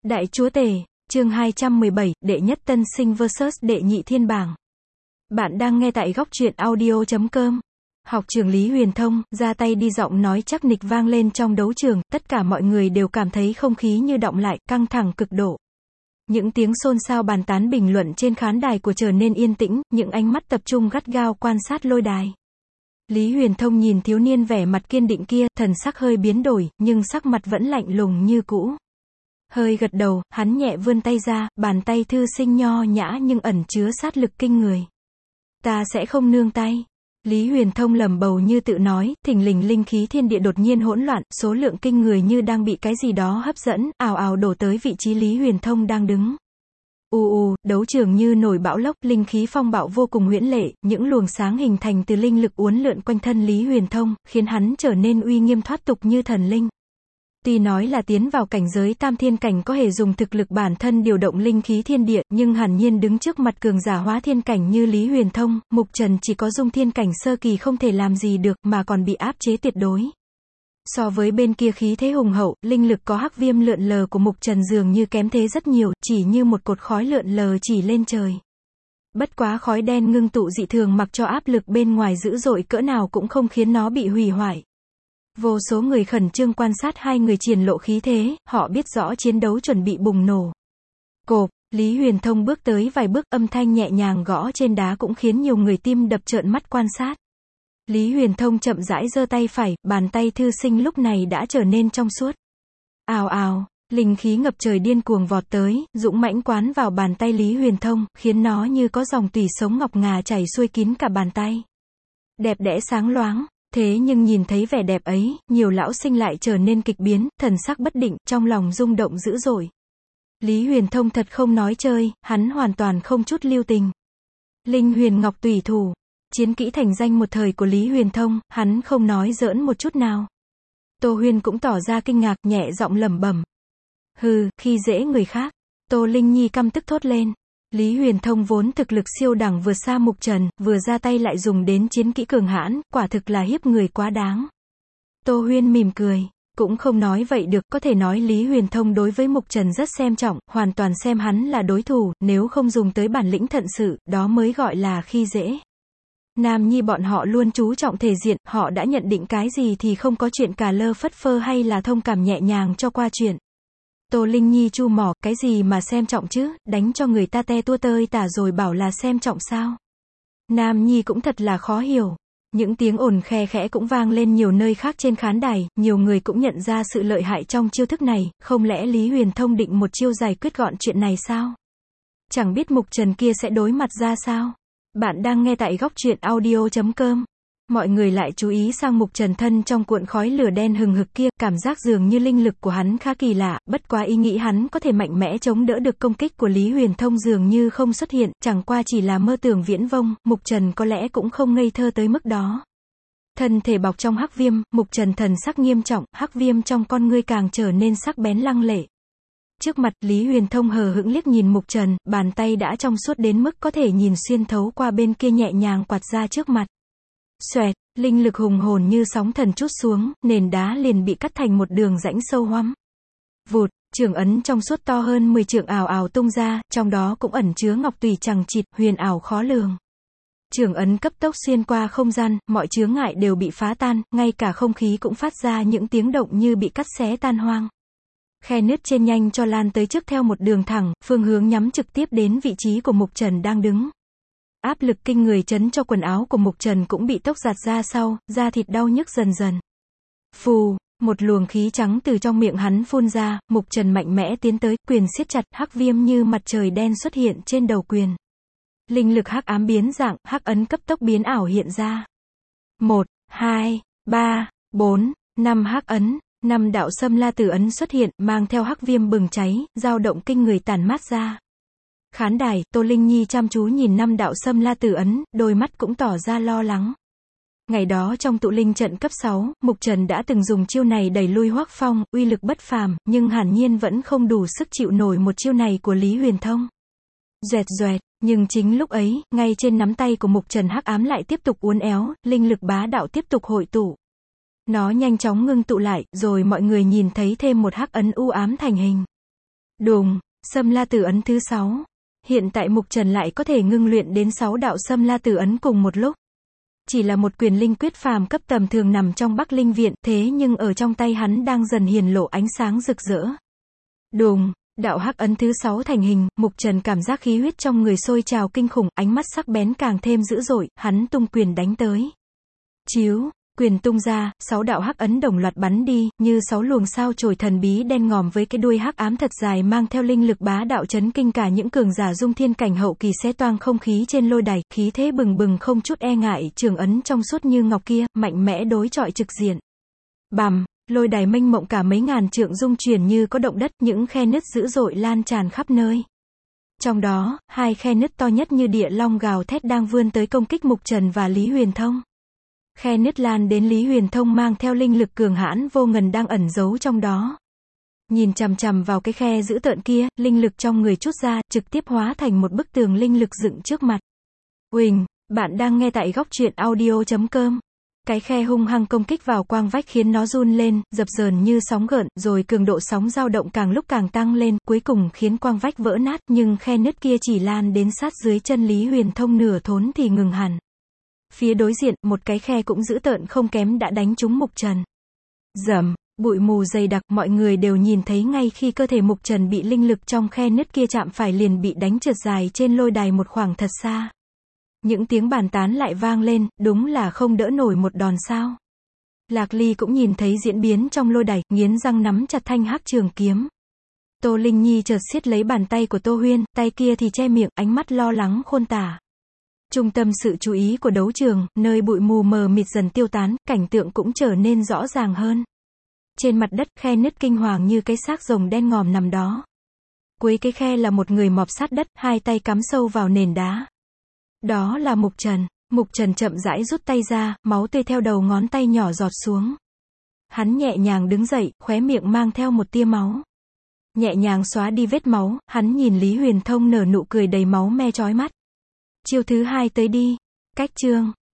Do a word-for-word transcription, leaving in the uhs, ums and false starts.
Đại Chúa Tể, chương hai trăm mười bảy, đệ nhất tân sinh versus đệ nhị thiên bảng. Bạn đang nghe tại góc truyện audio chấm com. Học trưởng Lý Huyền Thông, ra tay đi, giọng nói chắc nịch vang lên trong đấu trường, tất cả mọi người đều cảm thấy không khí như đọng lại, căng thẳng cực độ. Những tiếng xôn xao bàn tán bình luận trên khán đài của trở nên yên tĩnh, những ánh mắt tập trung gắt gao quan sát lôi đài. Lý Huyền Thông nhìn thiếu niên vẻ mặt kiên định kia, thần sắc hơi biến đổi, nhưng sắc mặt vẫn lạnh lùng như cũ. Hơi gật đầu, hắn nhẹ vươn tay ra, bàn tay thư sinh nho nhã nhưng ẩn chứa sát lực kinh người. Ta sẽ không nương tay. Lý Huyền Thông lẩm bầu như tự nói, thình lình linh khí thiên địa đột nhiên hỗn loạn, số lượng kinh người như đang bị cái gì đó hấp dẫn, ào ào đổ tới vị trí Lý Huyền Thông đang đứng. U u, đấu trường như nổi bão lốc, linh khí phong bạo vô cùng huyễn lệ, những luồng sáng hình thành từ linh lực uốn lượn quanh thân Lý Huyền Thông, khiến hắn trở nên uy nghiêm thoát tục như thần linh. Tuy nói là tiến vào cảnh giới tam thiên cảnh có thể dùng thực lực bản thân điều động linh khí thiên địa, nhưng hẳn nhiên đứng trước mặt cường giả hóa thiên cảnh như Lý Huyền Thông, Mục Trần chỉ có dung thiên cảnh sơ kỳ không thể làm gì được, mà còn bị áp chế tuyệt đối. So với bên kia khí thế hùng hậu, linh lực có hắc viêm lượn lờ của Mục Trần dường như kém thế rất nhiều, chỉ như một cột khói lượn lờ chỉ lên trời. Bất quá khói đen ngưng tụ dị thường mặc cho áp lực bên ngoài dữ dội cỡ nào cũng không khiến nó bị hủy hoại. Vô số người khẩn trương quan sát hai người triển lộ khí thế, họ biết rõ chiến đấu chuẩn bị bùng nổ. Cộp, Lý Huyền Thông bước tới vài bước, âm thanh nhẹ nhàng gõ trên đá cũng khiến nhiều người tim đập trợn mắt quan sát. Lý Huyền Thông chậm rãi giơ tay phải, bàn tay thư sinh lúc này đã trở nên trong suốt. Ào ào, linh khí ngập trời điên cuồng vọt tới, dũng mãnh quán vào bàn tay Lý Huyền Thông, khiến nó như có dòng tủy sống ngọc ngà chảy xuôi kín cả bàn tay. Đẹp đẽ sáng loáng. Thế nhưng nhìn thấy vẻ đẹp ấy, nhiều lão sinh lại trở nên kịch biến, thần sắc bất định, trong lòng rung động dữ dội. Lý Huyền Thông thật không nói chơi, hắn hoàn toàn không chút lưu tình. Linh Huyền Ngọc Tùy Thủ, chiến kỹ thành danh một thời của Lý Huyền Thông, hắn không nói giỡn một chút nào. Tô Huyên cũng tỏ ra kinh ngạc, nhẹ giọng lẩm bẩm. Hừ, khi dễ người khác. Tô Linh Nhi căm tức thốt lên. Lý Huyền Thông vốn thực lực siêu đẳng vượt xa Mục Trần, vừa ra tay lại dùng đến chiến kỹ cường hãn, quả thực là hiếp người quá đáng. Tô Huyên mỉm cười, cũng không nói vậy được, có thể nói Lý Huyền Thông đối với Mục Trần rất xem trọng, hoàn toàn xem hắn là đối thủ, nếu không dùng tới bản lĩnh thận sự, đó mới gọi là khi dễ. Nam nhi bọn họ luôn chú trọng thể diện, họ đã nhận định cái gì thì không có chuyện cà lơ phất phơ hay là thông cảm nhẹ nhàng cho qua chuyện. Tô Linh Nhi chu mỏ, cái gì mà xem trọng chứ, đánh cho người ta te tua tơi tả rồi bảo là xem trọng sao? Nam Nhi cũng thật là khó hiểu. Những tiếng ồn khe khẽ cũng vang lên nhiều nơi khác trên khán đài, nhiều người cũng nhận ra sự lợi hại trong chiêu thức này, không lẽ Lý Huyền Thông định một chiêu giải quyết gọn chuyện này sao? Chẳng biết Mục Trần kia sẽ đối mặt ra sao? Bạn đang nghe tại góc truyện audio chấm com. Mọi người lại chú ý sang Mục Trần thân trong cuộn khói lửa đen hừng hực kia, cảm giác dường như linh lực của hắn khá kỳ lạ, bất quá ý nghĩ hắn có thể mạnh mẽ chống đỡ được công kích của Lý Huyền Thông dường như không xuất hiện, chẳng qua chỉ là mơ tưởng viễn vông, Mục Trần có lẽ cũng không ngây thơ tới mức đó. Thân thể bọc trong hắc viêm, Mục Trần thần sắc nghiêm trọng, hắc viêm trong con ngươi càng trở nên sắc bén lăng lệ. Trước mặt, Lý Huyền Thông hờ hững liếc nhìn Mục Trần, bàn tay đã trong suốt đến mức có thể nhìn xuyên thấu qua bên kia nhẹ nhàng quạt ra trước mặt. Xoẹt, linh lực hùng hồn như sóng thần trút xuống, nền đá liền bị cắt thành một đường rãnh sâu hoắm. Vụt, trường ấn trong suốt to hơn mười trượng ảo ảo tung ra, trong đó cũng ẩn chứa ngọc tùy chằng chịt, huyền ảo khó lường. Trường ấn cấp tốc xuyên qua không gian, mọi chướng ngại đều bị phá tan, ngay cả không khí cũng phát ra những tiếng động như bị cắt xé tan hoang. Khe nứt trên nhanh cho lan tới trước theo một đường thẳng, phương hướng nhắm trực tiếp đến vị trí của Mục Trần đang đứng. Áp lực kinh người chấn cho quần áo của Mục Trần cũng bị tốc giạt ra sau, da thịt đau nhức dần dần. Phù, một luồng khí trắng từ trong miệng hắn phun ra, Mục Trần mạnh mẽ tiến tới, quyền siết chặt, hắc viêm như mặt trời đen xuất hiện trên đầu quyền. Linh lực hắc ám biến dạng, hắc ấn cấp tốc biến ảo hiện ra. Một, hai, ba, bốn, năm hắc ấn, năm đạo xâm la tử ấn xuất hiện, mang theo hắc viêm bừng cháy, dao động kinh người tản mát ra. Khán đài, Tô Linh Nhi chăm chú nhìn năm đạo xâm la tử ấn, đôi mắt cũng tỏ ra lo lắng. Ngày đó trong tụ linh trận cấp sáu, Mục Trần đã từng dùng chiêu này đẩy lui Hoắc Phong, uy lực bất phàm, nhưng hẳn nhiên vẫn không đủ sức chịu nổi một chiêu này của Lý Huyền Thông. Doẹt doẹt, nhưng chính lúc ấy, ngay trên nắm tay của Mục Trần hắc ám lại tiếp tục uốn éo, linh lực bá đạo tiếp tục hội tụ. Nó nhanh chóng ngưng tụ lại, rồi mọi người nhìn thấy thêm một hắc ấn u ám thành hình. Đùng, Sâm La Tử ấn thứ sáu. Hiện tại Mục Trần lại có thể ngưng luyện đến sáu đạo Sâm La Tử ấn cùng một lúc. Chỉ là một quyền linh quyết phàm cấp tầm thường nằm trong Bắc Linh Viện, thế nhưng ở trong tay hắn đang dần hiển lộ ánh sáng rực rỡ. Đùng, đạo hắc ấn thứ sáu thành hình, Mục Trần cảm giác khí huyết trong người sôi trào kinh khủng, ánh mắt sắc bén càng thêm dữ dội, hắn tung quyền đánh tới. Chiếu, quyền tung ra, sáu đạo hắc ấn đồng loạt bắn đi, như sáu luồng sao chổi thần bí đen ngòm với cái đuôi hắc ám thật dài mang theo linh lực bá đạo chấn kinh cả những cường giả dung thiên cảnh hậu kỳ, xé toang không khí trên lôi đài, khí thế bừng bừng không chút e ngại, trường ấn trong suốt như ngọc kia, mạnh mẽ đối chọi trực diện. Bằm, lôi đài mênh mộng cả mấy ngàn trượng rung chuyển như có động đất, những khe nứt dữ dội lan tràn khắp nơi. Trong đó, hai khe nứt to nhất như địa long gào thét đang vươn tới công kích Mục Trần và Lý Huyền Thông. Khe nứt lan đến Lý Huyền Thông mang theo linh lực cường hãn vô ngần đang ẩn giấu trong đó. Nhìn chằm chằm vào cái khe dữ tợn kia, linh lực trong người trút ra, trực tiếp hóa thành một bức tường linh lực dựng trước mặt. Huỳnh, bạn đang nghe tại góc truyện audio chấm com. Cái khe hung hăng công kích vào quang vách khiến nó run lên, dập dờn như sóng gợn, rồi cường độ sóng dao động càng lúc càng tăng lên, cuối cùng khiến quang vách vỡ nát, nhưng khe nứt kia chỉ lan đến sát dưới chân Lý Huyền Thông nửa thốn thì ngừng hẳn. Phía đối diện, một cái khe cũng dữ tợn không kém đã đánh trúng Mục Trần. Rầm, bụi mù dày đặc, mọi người đều nhìn thấy ngay khi cơ thể Mục Trần bị linh lực trong khe nứt kia chạm phải liền bị đánh trượt dài trên lôi đài một khoảng thật xa. Những tiếng bàn tán lại vang lên, đúng là không đỡ nổi một đòn sao. Lạc Ly cũng nhìn thấy diễn biến trong lôi đài, nghiến răng nắm chặt thanh hắc trường kiếm. Tô Linh Nhi chợt siết lấy bàn tay của Tô Huyên, tay kia thì che miệng, ánh mắt lo lắng khôn tả. Trung tâm sự chú ý của đấu trường, nơi bụi mù mờ mịt dần tiêu tán, cảnh tượng cũng trở nên rõ ràng hơn. Trên mặt đất, khe nứt kinh hoàng như cái xác rồng đen ngòm nằm đó. Cuối cái khe là một người mọp sát đất, hai tay cắm sâu vào nền đá. Đó là Mục Trần. Mục Trần chậm rãi rút tay ra, máu tươi theo đầu ngón tay nhỏ giọt xuống. Hắn nhẹ nhàng đứng dậy, khóe miệng mang theo một tia máu. Nhẹ nhàng xóa đi vết máu, hắn nhìn Lý Huyền Thông nở nụ cười đầy máu me chói mắt. Chiêu thứ hai tới đi. Cách chương.